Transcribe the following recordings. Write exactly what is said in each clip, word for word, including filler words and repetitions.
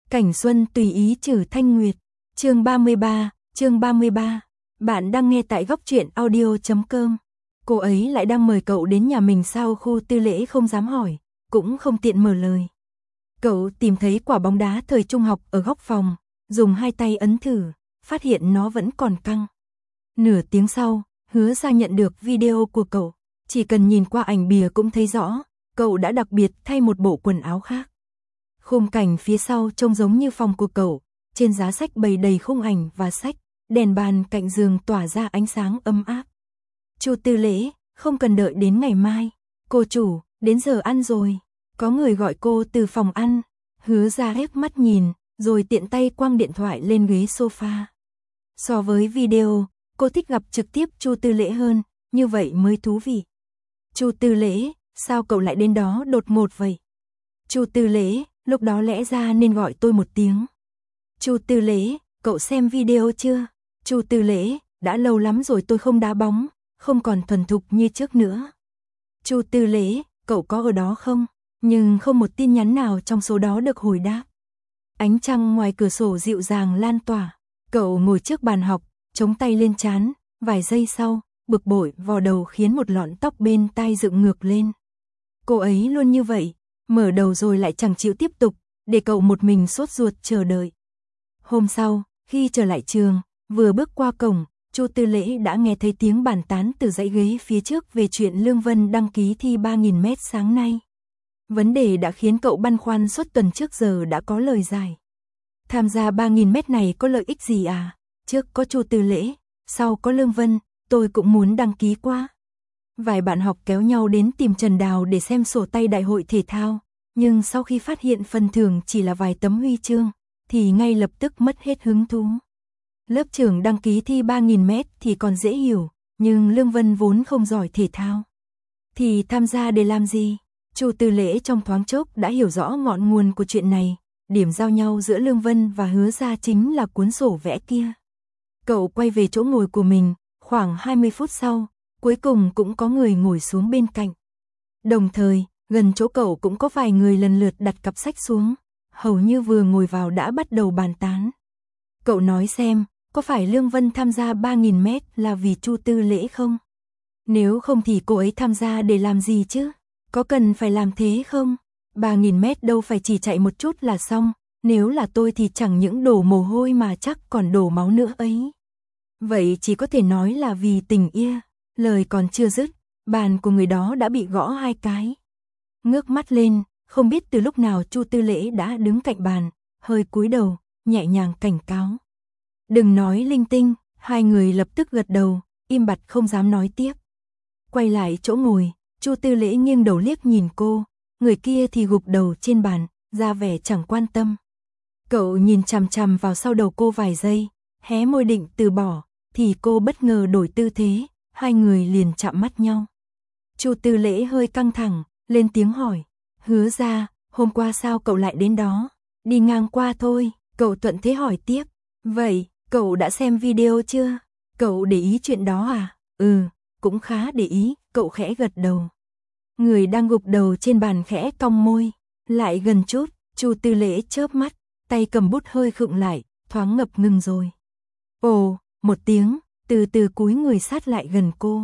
Cảnh xuân tùy ý trừ thanh nguyệt. Chương ba mươi ba, chương ba mươi ba. Bạn đang nghe tại góc truyện audio chấm com. Cô ấy lại đang mời cậu đến nhà mình sao? Khu Tư Lễ không dám hỏi, cũng không tiện mở lời. Cậu tìm thấy quả bóng đá thời trung học ở góc phòng, dùng hai tay ấn thử, phát hiện nó vẫn còn căng. Nửa tiếng sau, Hứa Ra nhận được video của cậu, chỉ cần nhìn qua ảnh bìa cũng thấy rõ, cậu đã đặc biệt thay một bộ quần áo khác. Khung cảnh phía sau trông giống như phòng của cậu, trên giá sách bày đầy khung ảnh và sách, đèn bàn cạnh giường tỏa ra ánh sáng ấm áp. Chu Tư Lễ, không cần đợi đến ngày mai. Cô chủ, đến giờ ăn rồi. Có người gọi cô từ phòng ăn. Hứa Ra hép mắt nhìn, rồi tiện tay quăng điện thoại lên ghế sofa. So với video, cô thích gặp trực tiếp Chu Tư Lễ hơn, như vậy mới thú vị. Chu Tư Lễ, sao cậu lại đến đó đột ngột vậy? Chu Tư Lễ, lúc đó lẽ ra nên gọi tôi một tiếng. Chu Tư Lễ, cậu xem video chưa? Chu Tư Lễ, đã lâu lắm rồi tôi không đá bóng, không còn thuần thục như trước nữa. Chu Tư Lễ, cậu có ở đó không? Nhưng không một tin nhắn nào trong số đó được hồi đáp. Ánh trăng ngoài cửa sổ dịu dàng lan tỏa. Cậu ngồi trước bàn học, chống tay lên trán, vài giây sau, bực bội vò đầu khiến một lọn tóc bên tai dựng ngược lên. Cô ấy luôn như vậy, mở đầu rồi lại chẳng chịu tiếp tục, để cậu một mình sốt ruột chờ đợi. Hôm sau, khi trở lại trường, vừa bước qua cổng, Chu Tư Lễ đã nghe thấy tiếng bàn tán từ dãy ghế phía trước về chuyện Lương Vân đăng ký thi ba nghìn mét sáng nay. Vấn đề đã khiến cậu băn khoăn suốt tuần trước giờ đã có lời giải. Tham gia ba nghìn mét này có lợi ích gì à? Trước có Chu Tư Lễ, sau có Lương Vân, tôi cũng muốn đăng ký quá. Vài bạn học kéo nhau đến tìm Trần Đào để xem sổ tay đại hội thể thao, nhưng sau khi phát hiện phần thưởng chỉ là vài tấm huy chương, thì ngay lập tức mất hết hứng thú. Lớp trưởng đăng ký thi ba nghìn mét thì còn dễ hiểu, nhưng Lương Vân vốn không giỏi thể thao. Thì tham gia để làm gì? Chu Tư Lễ trong thoáng chốc đã hiểu rõ ngọn nguồn của chuyện này, điểm giao nhau giữa Lương Vân và Hứa Ra chính là cuốn sổ vẽ kia. Cậu quay về chỗ ngồi của mình, khoảng hai mươi phút sau, cuối cùng cũng có người ngồi xuống bên cạnh. Đồng thời, gần chỗ cậu cũng có vài người lần lượt đặt cặp sách xuống, hầu như vừa ngồi vào đã bắt đầu bàn tán. Cậu nói xem, có phải Lương Vân tham gia ba nghìn mét là vì Chu Tư Lễ không? Nếu không thì cô ấy tham gia để làm gì chứ? Có cần phải làm thế không? ba nghìn mét đâu phải chỉ chạy một chút là xong, nếu là tôi thì chẳng những đổ mồ hôi mà chắc còn đổ máu nữa ấy. Vậy chỉ có thể nói là vì tình yêu. Lời còn chưa dứt, bàn của người đó đã bị gõ hai cái. Ngước mắt lên, không biết từ lúc nào Chu Tư Lễ đã đứng cạnh bàn, hơi cúi đầu, nhẹ nhàng cảnh cáo. Đừng nói linh tinh, hai người lập tức gật đầu, im bặt không dám nói tiếp. Quay lại chỗ ngồi, Chu Tư Lễ nghiêng đầu liếc nhìn cô, người kia thì gục đầu trên bàn, ra vẻ chẳng quan tâm. Cậu nhìn chằm chằm vào sau đầu cô vài giây, hé môi định từ bỏ, thì cô bất ngờ đổi tư thế, hai người liền chạm mắt nhau. Chu Tư Lễ hơi căng thẳng, lên tiếng hỏi, Hứa Ra, hôm qua sao cậu lại đến đó? Đi ngang qua thôi. Cậu thuận thế hỏi tiếp, vậy, cậu đã xem video chưa? Cậu để ý chuyện đó à? Ừ, cũng khá để ý, cậu khẽ gật đầu. Người đang gục đầu trên bàn khẽ cong môi, lại gần chút, Chu Tư Lễ chớp mắt, tay cầm bút hơi khựng lại, thoáng ngập ngừng rồi. Ồ, một tiếng, từ từ cúi người sát lại gần cô.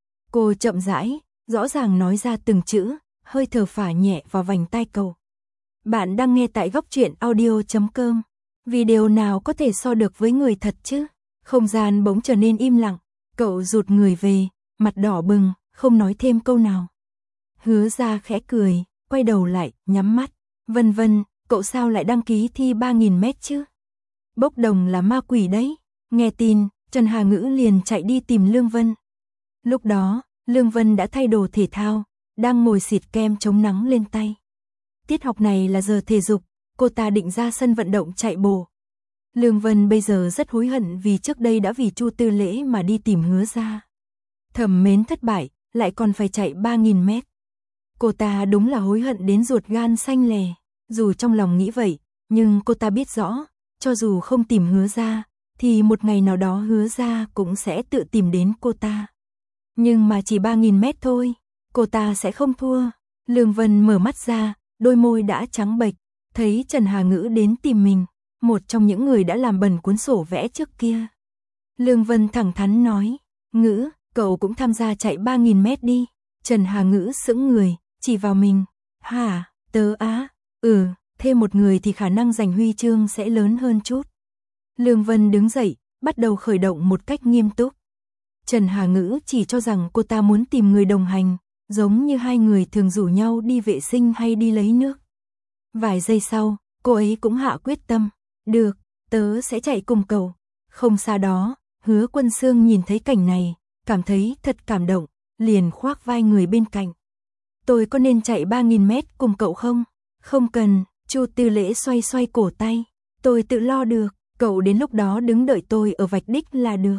Cô chậm rãi, rõ ràng nói ra từng chữ, hơi thở phả nhẹ vào vành tai cậu. Bạn đang nghe tại góc truyện audio chấm com. Video nào có thể so được với người thật chứ? Không gian bỗng trở nên im lặng, cậu rụt người về, mặt đỏ bừng, không nói thêm câu nào. Hứa Ra khẽ cười, quay đầu lại, nhắm mắt. Vân Vân, cậu sao lại đăng ký thi ba nghìn mét chứ? Bốc đồng là ma quỷ đấy. Nghe tin, Trần Hà Ngữ liền chạy đi tìm Lương Vân. Lúc đó, Lương Vân đã thay đồ thể thao, đang ngồi xịt kem chống nắng lên tay. Tiết học này là giờ thể dục, cô ta định ra sân vận động chạy bộ. Lương Vân bây giờ rất hối hận vì trước đây đã vì Chu Tư Lễ mà đi tìm Hứa Ra. Thầm mến thất bại, lại còn phải chạy ba nghìn mét. Cô ta đúng là hối hận đến ruột gan xanh lè. Dù trong lòng nghĩ vậy, nhưng cô ta biết rõ, cho dù không tìm Hứa Ra, thì một ngày nào đó Hứa Ra cũng sẽ tự tìm đến cô ta. Nhưng mà chỉ ba nghìn mét thôi, cô ta sẽ không thua. Lương Vân mở mắt ra, đôi môi đã trắng bệch, thấy Trần Hà Ngữ đến tìm mình, một trong những người đã làm bẩn cuốn sổ vẽ trước kia. Lương Vân thẳng thắn nói, Ngữ, cậu cũng tham gia chạy ba nghìn mét đi. Trần Hà Ngữ sững người, chỉ vào mình. Hả, tớ á, ừ, thêm một người thì khả năng giành huy chương sẽ lớn hơn chút. Lương Vân đứng dậy, bắt đầu khởi động một cách nghiêm túc. Trần Hà Ngữ chỉ cho rằng cô ta muốn tìm người đồng hành, giống như hai người thường rủ nhau đi vệ sinh hay đi lấy nước. Vài giây sau, cô ấy cũng hạ quyết tâm. Được, tớ sẽ chạy cùng cậu. Không xa đó, Hứa Quân Xương nhìn thấy cảnh này, cảm thấy thật cảm động, liền khoác vai người bên cạnh. Tôi có nên chạy ba nghìn mét cùng cậu không? Không cần, Chu Tư Lễ xoay xoay cổ tay. Tôi tự lo được, cậu đến lúc đó đứng đợi tôi ở vạch đích là được.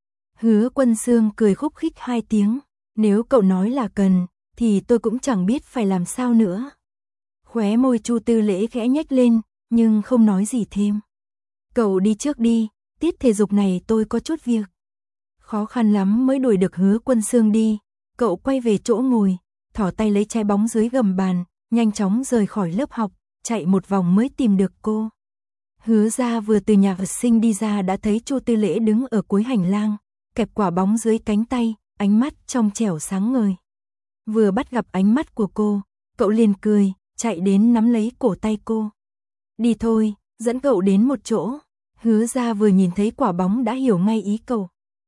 Hứa Quân Xương cười khúc khích hai tiếng. Nếu cậu nói là cần, thì tôi cũng chẳng biết phải làm sao nữa. Khóe môi Chu Tư Lễ khẽ nhếch lên, nhưng không nói gì thêm. Cậu đi trước đi, tiết thể dục này tôi có chút việc. Khó khăn lắm mới đuổi được Hứa Quân Xương đi. Cậu quay về chỗ ngồi, thỏ tay lấy trái bóng dưới gầm bàn, nhanh chóng rời khỏi lớp học, chạy một vòng mới tìm được cô. Hứa Gia vừa từ nhà vệ sinh đi ra đã thấy Chu Tư Lễ đứng ở cuối hành lang, kẹp quả bóng dưới cánh tay, ánh mắt trong trẻo sáng ngời. Vừa bắt gặp ánh mắt của cô, cậu liền cười, chạy đến nắm lấy cổ tay cô. Đi thôi, dẫn cậu đến một chỗ. Hứa Gia vừa nhìn thấy quả bóng đã hiểu ngay ý cậu.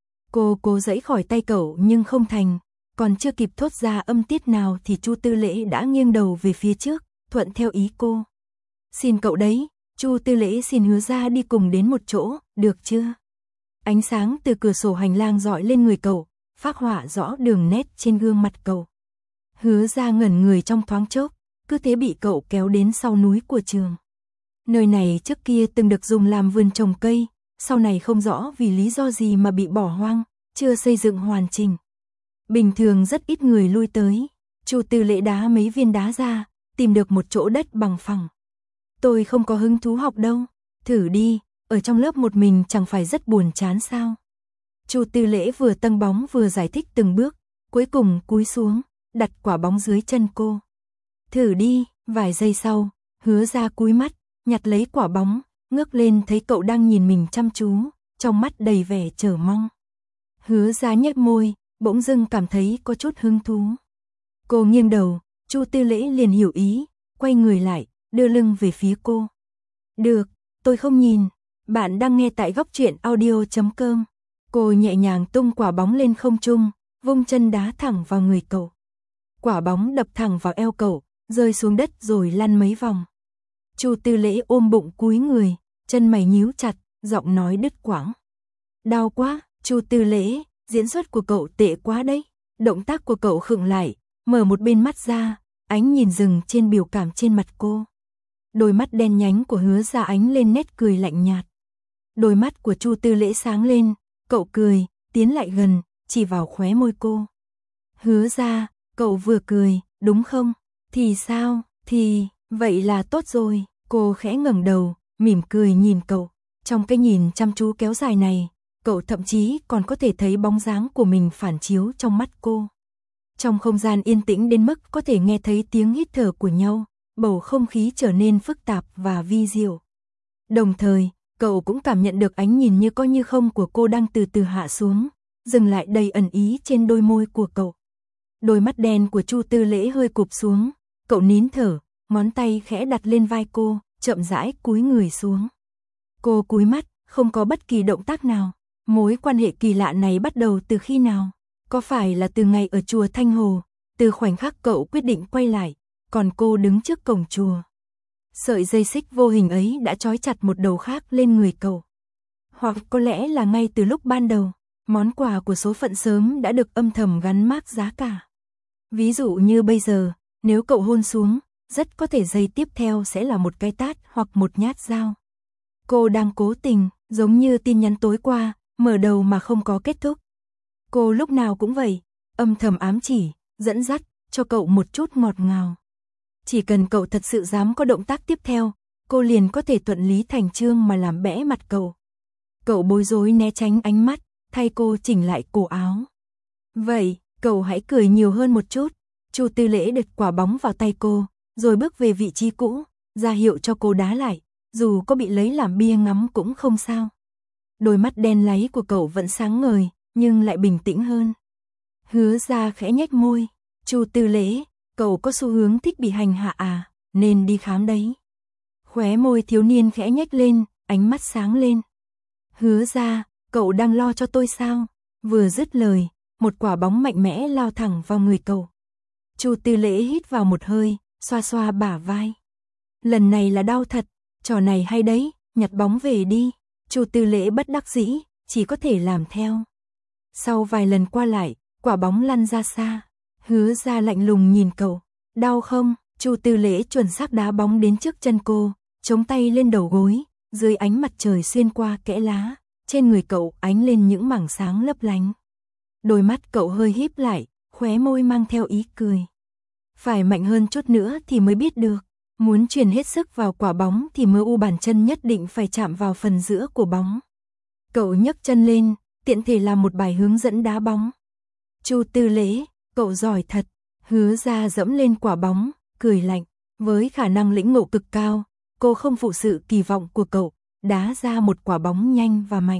Cô cố giãy khỏi tay cậu nhưng không thành, còn chưa kịp thốt ra âm tiết nào thì Chu Tư Lễ đã nghiêng đầu về phía trước, thuận theo ý cô. Xin cậu đấy, Chu Tư Lễ xin Hứa Gia đi cùng đến một chỗ, được chưa? Ánh sáng từ cửa sổ hành lang rọi lên người cậu, phác họa rõ đường nét trên gương mặt cậu. Hứa Gia ngẩn người trong thoáng chốc, cứ thế bị cậu kéo đến sau núi của trường. Nơi này trước kia từng được dùng làm vườn trồng cây, sau này không rõ vì lý do gì mà bị bỏ hoang, chưa xây dựng hoàn chỉnh. Bình thường rất ít người lui tới. Chu Tư Lễ đá mấy viên đá ra, tìm được một chỗ đất bằng phẳng. Tôi không có hứng thú học đâu, thử đi, ở trong lớp một mình chẳng phải rất buồn chán sao? Chu Tư Lễ vừa tâng bóng vừa giải thích từng bước, cuối cùng cúi xuống, đặt quả bóng dưới chân cô. Thử đi, vài giây sau, Hứa Gia cúi mắt, nhặt lấy quả bóng, ngước lên thấy cậu đang nhìn mình chăm chú, trong mắt đầy vẻ chờ mong. Hứa Gia nhếch môi, bỗng dưng cảm thấy có chút hứng thú. Cô nghiêng đầu, Chu Tư Lễ liền hiểu ý, quay người lại, đưa lưng về phía cô. Được, tôi không nhìn. Bạn đang nghe tại góc truyện audio chấm com. Cô nhẹ nhàng tung quả bóng lên không trung, vung chân đá thẳng vào người cậu. Quả bóng đập thẳng vào eo cậu, rơi xuống đất rồi lăn mấy vòng. Chu Tư Lễ ôm bụng cúi người, chân mày nhíu chặt, giọng nói đứt quãng. Đau quá, Chu Tư Lễ, diễn xuất của cậu tệ quá đấy. Động tác của cậu khựng lại, mở một bên mắt ra, ánh nhìn dừng trên biểu cảm trên mặt cô. Đôi mắt đen nhánh của Hứa Gia ánh lên nét cười lạnh nhạt. Đôi mắt của Chu Tư Lễ sáng lên, cậu cười, tiến lại gần, chỉ vào khóe môi cô. Hứa Gia, cậu vừa cười, đúng không? Thì sao? Thì, vậy là tốt rồi. Cô khẽ ngẩng đầu, mỉm cười nhìn cậu. Trong cái nhìn chăm chú kéo dài này, cậu thậm chí còn có thể thấy bóng dáng của mình phản chiếu trong mắt cô. Trong không gian yên tĩnh đến mức có thể nghe thấy tiếng hít thở của nhau, bầu không khí trở nên phức tạp và vi diệu. Đồng thời, cậu cũng cảm nhận được ánh nhìn như có như không của cô đang từ từ hạ xuống, dừng lại đầy ẩn ý trên đôi môi của cậu. Đôi mắt đen của Chu Tư Lễ hơi cụp xuống, cậu nín thở, ngón tay khẽ đặt lên vai cô, chậm rãi cúi người xuống. Cô cúi mắt, không có bất kỳ động tác nào. Mối quan hệ kỳ lạ này bắt đầu từ khi nào? Có phải là từ ngày ở chùa Thanh Hồ, từ khoảnh khắc cậu quyết định quay lại, còn cô đứng trước cổng chùa. Sợi dây xích vô hình ấy đã trói chặt một đầu khác lên người cậu. Hoặc có lẽ là ngay từ lúc ban đầu, món quà của số phận sớm đã được âm thầm gắn mác giá cả. Ví dụ như bây giờ, nếu cậu hôn xuống, rất có thể giây tiếp theo sẽ là một cái tát hoặc một nhát dao. Cô đang cố tình, giống như tin nhắn tối qua, mở đầu mà không có kết thúc. Cô lúc nào cũng vậy, âm thầm ám chỉ, dẫn dắt, cho cậu một chút ngọt ngào. Chỉ cần cậu thật sự dám có động tác tiếp theo, cô liền có thể thuận lý thành chương mà làm bẽ mặt cậu. Cậu bối rối né tránh ánh mắt, thay cô chỉnh lại cổ áo. Vậy, cậu hãy cười nhiều hơn một chút. Chu Tư Lễ đứt quả bóng vào tay cô, rồi bước về vị trí cũ, ra hiệu cho cô đá lại, dù có bị lấy làm bia ngắm cũng không sao. Đôi mắt đen láy của cậu vẫn sáng ngời, nhưng lại bình tĩnh hơn. Hứa Ra khẽ nhếch môi, Chu Tư Lễ, cậu có xu hướng thích bị hành hạ à, nên đi khám đấy. Khóe môi thiếu niên khẽ nhếch lên, ánh mắt sáng lên. Hứa Ra, cậu đang lo cho tôi sao? Vừa dứt lời, một quả bóng mạnh mẽ lao thẳng vào người cậu. Chu Tư Lễ hít vào một hơi, xoa xoa bả vai. Lần này là đau thật, trò này hay đấy, nhặt bóng về đi. Chu Tư Lễ bất đắc dĩ, chỉ có thể làm theo. Sau vài lần qua lại, quả bóng lăn ra xa. Hứa Ra lạnh lùng nhìn cậu. Đau không? Chu Tư Lễ chuẩn xác đá bóng đến trước chân cô, chống tay lên đầu gối, dưới ánh mặt trời xuyên qua kẽ lá, trên người cậu ánh lên những mảng sáng lấp lánh. Đôi mắt cậu hơi híp lại, khóe môi mang theo ý cười. Phải mạnh hơn chút nữa thì mới biết được. Muốn truyền hết sức vào quả bóng thì mơ u bàn chân nhất định phải chạm vào phần giữa của bóng. Cậu nhấc chân lên, tiện thể làm một bài hướng dẫn đá bóng. Chu Tư Lễ, cậu giỏi thật. Hứa Ra dẫm lên quả bóng, cười lạnh. Với khả năng lĩnh ngộ cực cao, cô không phụ sự kỳ vọng của cậu, đá ra một quả bóng nhanh và mạnh.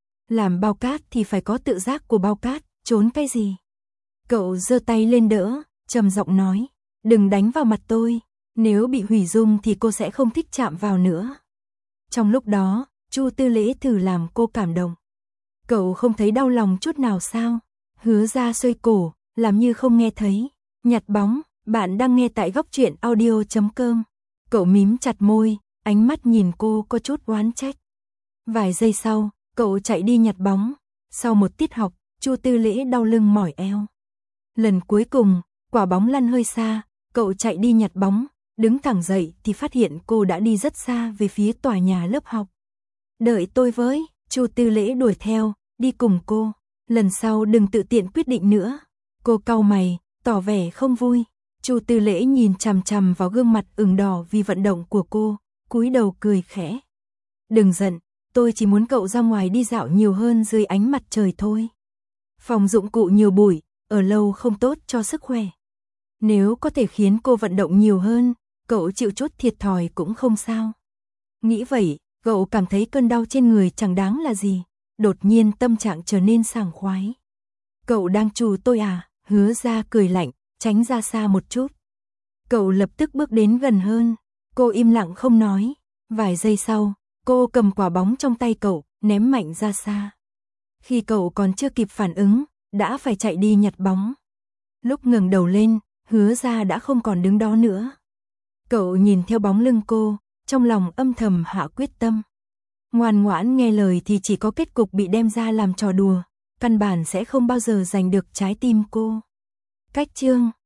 Làm bao cát thì phải có tự giác của bao cát, trốn cái gì? Cậu giơ tay lên đỡ, trầm giọng nói, đừng đánh vào mặt tôi, nếu bị hủy dung thì cô sẽ không thích chạm vào nữa. Trong lúc đó, Chu Tư Lễ thử làm cô cảm động. Cậu không thấy đau lòng chút nào sao? Hứa Ra xoay cổ, làm như không nghe thấy. Nhặt bóng, bạn đang nghe tại góc truyện audio chấm com. Cậu mím chặt môi, ánh mắt nhìn cô có chút oán trách. Vài giây sau, cậu chạy đi nhặt bóng. Sau một tiết học, Chu Tư Lễ đau lưng mỏi eo. Lần cuối cùng, quả bóng lăn hơi xa, cậu chạy đi nhặt bóng, đứng thẳng dậy thì phát hiện cô đã đi rất xa về phía tòa nhà lớp học. Đợi tôi với, Chu Tư Lễ đuổi theo, đi cùng cô. Lần sau đừng tự tiện quyết định nữa. Cô cau mày, tỏ vẻ không vui. Chu Tư Lễ nhìn chằm chằm vào gương mặt ửng đỏ vì vận động của cô, cúi đầu cười khẽ. Đừng giận, tôi chỉ muốn cậu ra ngoài đi dạo nhiều hơn dưới ánh mặt trời thôi. Phòng dụng cụ nhiều bụi, ở lâu không tốt cho sức khỏe. Nếu có thể khiến cô vận động nhiều hơn, cậu chịu chút thiệt thòi cũng không sao. Nghĩ vậy, cậu cảm thấy cơn đau trên người chẳng đáng là gì. Đột nhiên tâm trạng trở nên sảng khoái. Cậu đang trù tôi à? Hứa Ra cười lạnh, tránh ra xa một chút. Cậu lập tức bước đến gần hơn. Cô im lặng không nói. Vài giây sau, cô cầm quả bóng trong tay cậu, ném mạnh ra xa. Khi cậu còn chưa kịp phản ứng, đã phải chạy đi nhặt bóng. Lúc ngẩng đầu lên, Hứa Ra đã không còn đứng đó nữa. Cậu nhìn theo bóng lưng cô, trong lòng âm thầm hạ quyết tâm. Ngoan ngoãn nghe lời thì chỉ có kết cục bị đem ra làm trò đùa, căn bản sẽ không bao giờ giành được trái tim cô. Cách chương